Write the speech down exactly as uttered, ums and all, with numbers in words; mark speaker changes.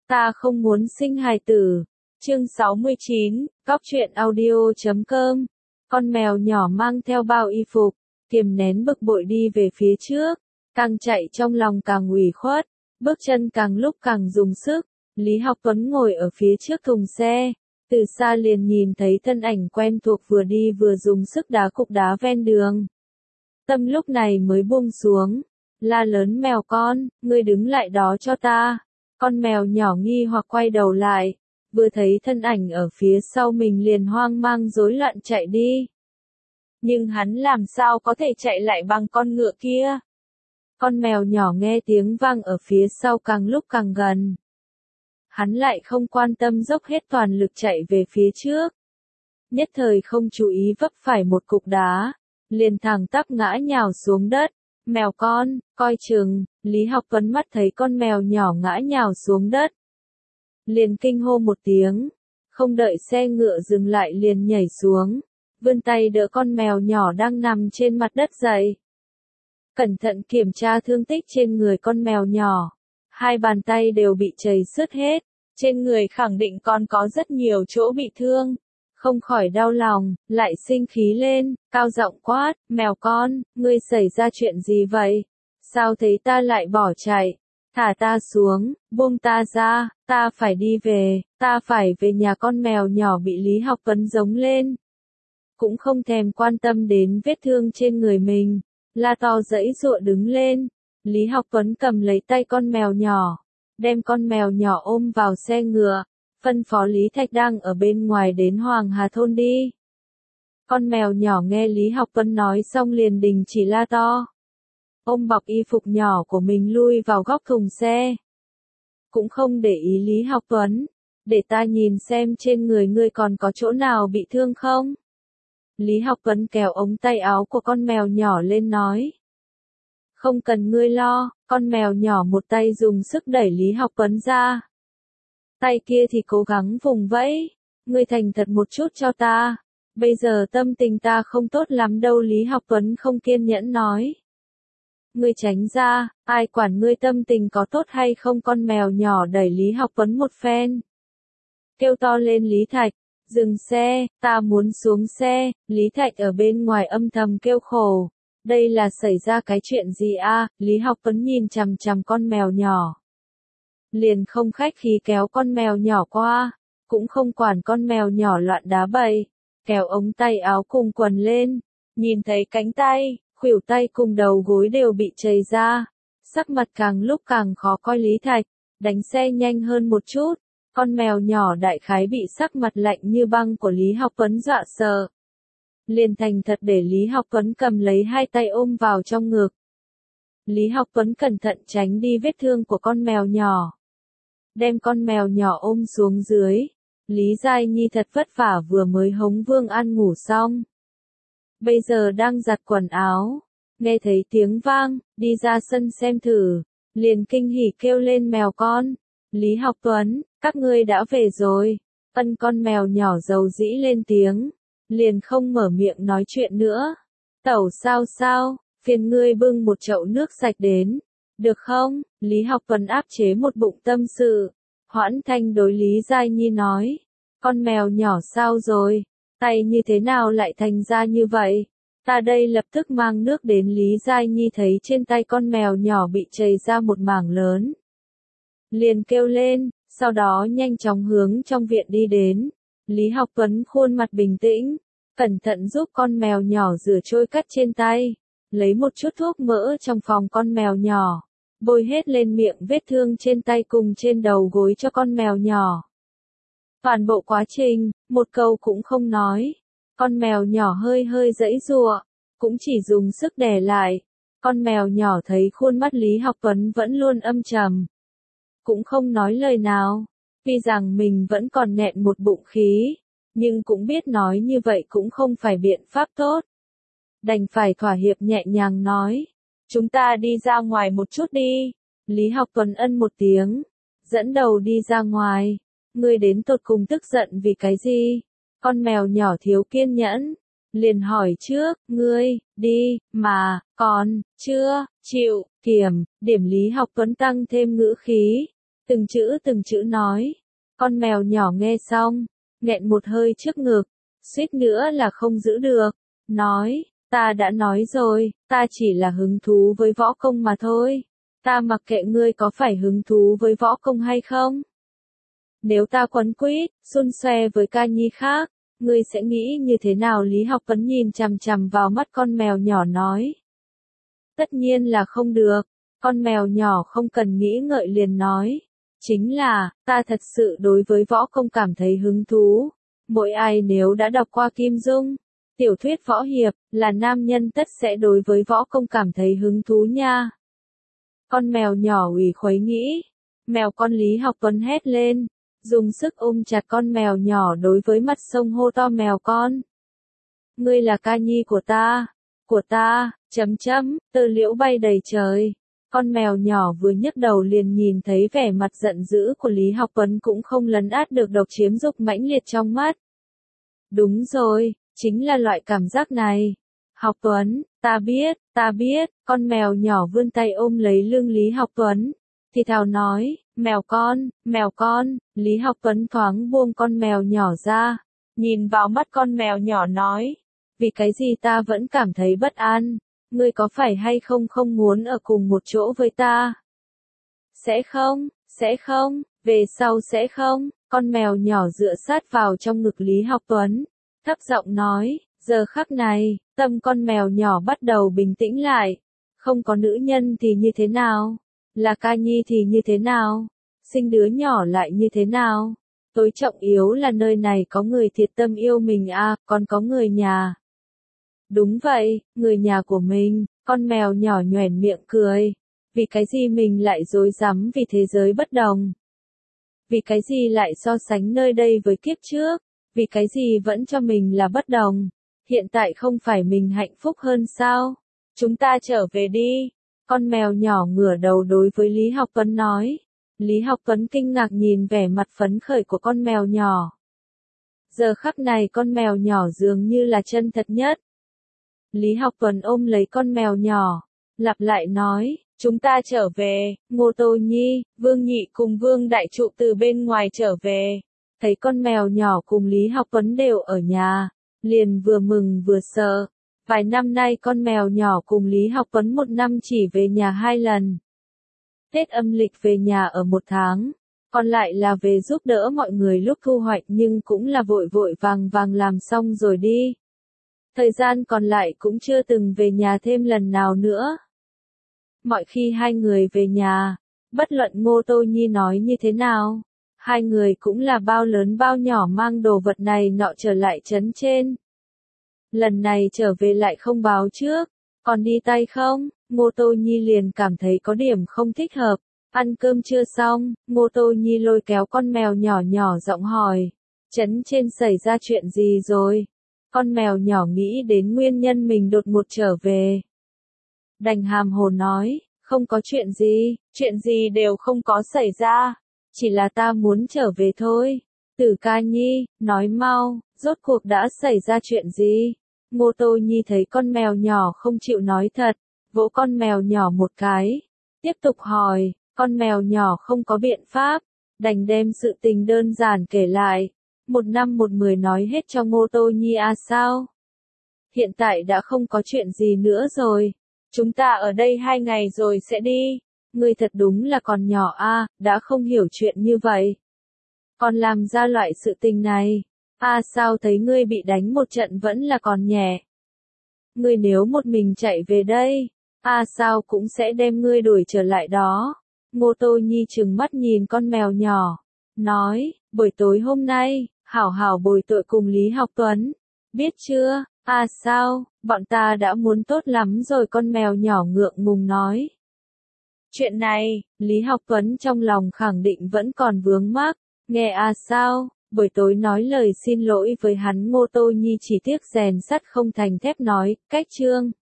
Speaker 1: Ta không muốn sinh hài tử. Chương sáu mươi chín, Cóc truyện audio chấm com. Con mèo nhỏ mang theo bao y phục, kiềm nén bực bội đi về phía trước, càng chạy trong lòng càng ủy khuất, bước chân càng lúc càng dùng sức. Lý Học Tuấn ngồi ở phía trước thùng xe, từ xa liền nhìn thấy thân ảnh quen thuộc vừa đi vừa dùng sức đá cục đá ven đường. Tâm lúc này mới buông xuống, la lớn mèo con, ngươi đứng lại đó cho ta. Con mèo nhỏ nghi hoặc quay đầu lại, vừa thấy thân ảnh ở phía sau mình liền hoang mang rối loạn chạy đi. Nhưng hắn làm sao có thể chạy lại bằng con ngựa kia? Con mèo nhỏ nghe tiếng vang ở phía sau càng lúc càng gần. Hắn lại không quan tâm dốc hết toàn lực chạy về phía trước. Nhất thời không chú ý vấp phải một cục đá, liền thẳng tắp ngã nhào xuống đất. Mèo con, coi chừng. Lý Học Tuấn mắt thấy con mèo nhỏ ngã nhào xuống đất, liền kinh hô một tiếng, không đợi xe ngựa dừng lại liền nhảy xuống, vươn tay đỡ con mèo nhỏ đang nằm trên mặt đất dậy. Cẩn thận kiểm tra thương tích trên người con mèo nhỏ, hai bàn tay đều bị chảy xước hết, trên người khẳng định còn có rất nhiều chỗ bị thương. Không khỏi đau lòng, lại sinh khí lên, cao giọng quát, mèo con, ngươi xảy ra chuyện gì vậy? Sao thấy ta lại bỏ chạy? Thả ta xuống, buông ta ra, ta phải đi về, ta phải về nhà. Con mèo nhỏ bị Lý Học Tuấn giống lên, cũng không thèm quan tâm đến vết thương trên người mình, la to giãy giụa đứng lên. Lý Học Tuấn cầm lấy tay con mèo nhỏ, đem con mèo nhỏ ôm vào xe ngựa, phân phó Lý Thạch đang ở bên ngoài đến Hoàng Hà thôn đi. Con mèo nhỏ nghe Lý Học Tuấn nói xong liền đình chỉ la to, ôm bọc y phục nhỏ của mình lui vào góc thùng xe. Cũng không để ý Lý Học Tuấn, để ta nhìn xem trên người ngươi còn có chỗ nào bị thương không? Lý Học Tuấn kéo ống tay áo của con mèo nhỏ lên nói. Không cần ngươi lo. Con mèo nhỏ một tay dùng sức đẩy Lý Học Tuấn ra, tay kia thì cố gắng vùng vẫy. Ngươi thành thật một chút cho ta, bây giờ tâm tình ta không tốt lắm đâu. Lý Học Tuấn không kiên nhẫn nói. Ngươi tránh ra, ai quản ngươi tâm tình có tốt hay không? Con mèo nhỏ đẩy Lý Học Tuấn một phen, kêu to lên, Lý Thạch, dừng xe, ta muốn xuống xe. Lý Thạch ở bên ngoài âm thầm kêu khổ, đây là xảy ra cái chuyện gì a? Lý Học Tuấn nhìn chằm chằm con mèo nhỏ, liền không khách khí kéo con mèo nhỏ qua, cũng không quản con mèo nhỏ loạn đá bậy, kéo ống tay áo cùng quần lên, nhìn thấy cánh tay, khuỷu tay cùng đầu gối đều bị chảy ra, sắc mặt càng lúc càng khó coi. Lý Thạch, đánh xe nhanh hơn một chút. Con mèo nhỏ đại khái bị sắc mặt lạnh như băng của Lý Học Tuấn dọa sợ, liền thành thật để Lý Học Tuấn cầm lấy hai tay ôm vào trong ngực. Lý Học Tuấn cẩn thận tránh đi vết thương của con mèo nhỏ, đem con mèo nhỏ ôm xuống dưới. Lý Giai Nhi thật vất vả vừa mới hống Vương An ngủ xong, bây giờ đang giặt quần áo, nghe thấy tiếng vang, đi ra sân xem thử, liền kinh hỉ kêu lên, mèo con, Lý Học Tuấn, các ngươi đã về rồi. Ân, con mèo nhỏ dầu dĩ lên tiếng, liền không mở miệng nói chuyện nữa. Tẩu sao sao, phiền ngươi bưng một chậu nước sạch đến, được không? Lý Học Tuấn áp chế một bụng tâm sự, hoãn thanh đối Lý Giai Nhi nói, con mèo nhỏ sao rồi? Tay như thế nào lại thành ra như vậy? Ta đây lập tức mang nước đến. Lý Giai Nhi thấy trên tay con mèo nhỏ bị chảy ra một mảng lớn, liền kêu lên, sau đó nhanh chóng hướng trong viện đi đến. Lý Học Tuấn khuôn mặt bình tĩnh, cẩn thận giúp con mèo nhỏ rửa trôi cắt trên tay, lấy một chút thuốc mỡ trong phòng con mèo nhỏ, bôi hết lên miệng vết thương trên tay cùng trên đầu gối cho con mèo nhỏ. Toàn bộ quá trình, một câu cũng không nói. Con mèo nhỏ hơi hơi giãy giụa, cũng chỉ dùng sức đè lại. Con mèo nhỏ thấy khuôn mắt Lý Học Tuấn vẫn luôn âm trầm, cũng không nói lời nào. Tuy rằng mình vẫn còn nghẹn một bụng khí, nhưng cũng biết nói như vậy cũng không phải biện pháp tốt. Đành phải thỏa hiệp nhẹ nhàng nói, chúng ta đi ra ngoài một chút đi. Lý Học Tuấn ân một tiếng, dẫn đầu đi ra ngoài. Ngươi đến tột cùng tức giận vì cái gì? Con mèo nhỏ thiếu kiên nhẫn, liền hỏi trước, ngươi, đi, mà, còn, chưa, chịu, kiểm, điểm. Lý Học Tuấn tăng thêm ngữ khí, từng chữ từng chữ nói. Con mèo nhỏ nghe xong, nghẹn một hơi trước ngực, suýt nữa là không giữ được, nói, ta đã nói rồi, ta chỉ là hứng thú với võ công mà thôi, ta mặc kệ ngươi có phải hứng thú với võ công hay không. Nếu ta quấn quýt, xun xoe với ca nhi khác, ngươi sẽ nghĩ như thế nào? Lý Học Tuấn nhìn chằm chằm vào mắt con mèo nhỏ nói. Tất nhiên là không được, con mèo nhỏ không cần nghĩ ngợi liền nói. Chính là, ta thật sự đối với võ công cảm thấy hứng thú. Mỗi ai nếu đã đọc qua Kim Dung, tiểu thuyết võ hiệp, là nam nhân tất sẽ đối với võ công cảm thấy hứng thú nha. Con mèo nhỏ ủy khuấy nghĩ. Mèo con Lý Học Tuấn hét lên, dùng sức ôm chặt con mèo nhỏ đối với mặt sông hô to mèo con. Ngươi là ca nhi của ta, của ta, chấm chấm, tơ liễu bay đầy trời. Con mèo nhỏ vừa nhấc đầu liền nhìn thấy vẻ mặt giận dữ của Lý Học Tuấn cũng không lấn át được độc chiếm dục mãnh liệt trong mắt. Đúng rồi, chính là loại cảm giác này. Học Tuấn, ta biết, ta biết, con mèo nhỏ vươn tay ôm lấy lưng Lý Học Tuấn. Thì thào nói, mèo con, mèo con, Lý Học Tuấn thoáng buông con mèo nhỏ ra, nhìn vào mắt con mèo nhỏ nói, vì cái gì ta vẫn cảm thấy bất an, ngươi có phải hay không không muốn ở cùng một chỗ với ta? Sẽ không, sẽ không, về sau sẽ không, con mèo nhỏ dựa sát vào trong ngực Lý Học Tuấn, thấp giọng nói, giờ khắc này, tâm con mèo nhỏ bắt đầu bình tĩnh lại, không có nữ nhân thì như thế nào? Là ca nhi thì như thế nào? Sinh đứa nhỏ lại như thế nào? Tối trọng yếu là nơi này có người thiệt tâm yêu mình à, còn có người nhà. Đúng vậy, người nhà của mình, con mèo nhỏ nhoẻn miệng cười. Vì cái gì mình lại dối rắm vì thế giới bất đồng? Vì cái gì lại so sánh nơi đây với kiếp trước? Vì cái gì vẫn cho mình là bất đồng? Hiện tại không phải mình hạnh phúc hơn sao? Chúng ta trở về đi. Con mèo nhỏ ngửa đầu đối với Lý Học Tuấn nói. Lý Học Tuấn kinh ngạc nhìn vẻ mặt phấn khởi của con mèo nhỏ. Giờ khắc này con mèo nhỏ dường như là chân thật nhất. Lý Học Tuấn ôm lấy con mèo nhỏ, lặp lại nói, chúng ta trở về, Ngô Tô Nhi, Vương Nhị cùng Vương Đại Trụ từ bên ngoài trở về. Thấy con mèo nhỏ cùng Lý Học Tuấn đều ở nhà, liền vừa mừng vừa sợ. Vài năm nay con mèo nhỏ cùng Lý Học Tuấn một năm chỉ về nhà hai lần. Tết âm lịch về nhà ở một tháng, còn lại là về giúp đỡ mọi người lúc thu hoạch nhưng cũng là vội vội vàng vàng làm xong rồi đi. Thời gian còn lại cũng chưa từng về nhà thêm lần nào nữa. Mọi khi hai người về nhà, bất luận Ngô Tô Nhi nói như thế nào, hai người cũng là bao lớn bao nhỏ mang đồ vật này nọ trở lại trấn trên. Lần này trở về lại không báo trước, còn đi tay không, Ngô Tô Nhi liền cảm thấy có điểm không thích hợp. Ăn cơm chưa xong, Ngô Tô Nhi lôi kéo con mèo nhỏ nhỏ giọng hỏi, trấn trên xảy ra chuyện gì rồi? Con mèo nhỏ nghĩ đến nguyên nhân mình đột ngột trở về. Đành hàm hồ nói, không có chuyện gì, chuyện gì đều không có xảy ra, chỉ là ta muốn trở về thôi. Tử ca nhi, nói mau, rốt cuộc đã xảy ra chuyện gì? Ngô Tô Nhi thấy con mèo nhỏ không chịu nói thật, vỗ con mèo nhỏ một cái, tiếp tục hỏi, con mèo nhỏ không có biện pháp, đành đem sự tình đơn giản kể lại, một năm một mười nói hết cho Ngô Tô Nhi. À sao? Hiện tại đã không có chuyện gì nữa rồi, chúng ta ở đây hai ngày rồi sẽ đi, ngươi thật đúng là còn nhỏ a, à, đã không hiểu chuyện như vậy. Còn làm ra loại sự tình này. À sao thấy ngươi bị đánh một trận vẫn là còn nhẹ. Ngươi nếu một mình chạy về đây, à sao cũng sẽ đem ngươi đuổi trở lại đó. Ngô Tô Nhi trừng mắt nhìn con mèo nhỏ, nói, buổi tối hôm nay, hảo hảo bồi tội cùng Lý Học Tuấn, biết chưa? À sao, bọn ta đã muốn tốt lắm rồi, con mèo nhỏ ngượng ngùng nói. Chuyện này, Lý Học Tuấn trong lòng khẳng định vẫn còn vướng mắc, nghe à sao? Buổi tối nói lời xin lỗi với hắn. Ngô Tô Nhi chỉ tiếc rèn sắt không thành thép nói, cách chương.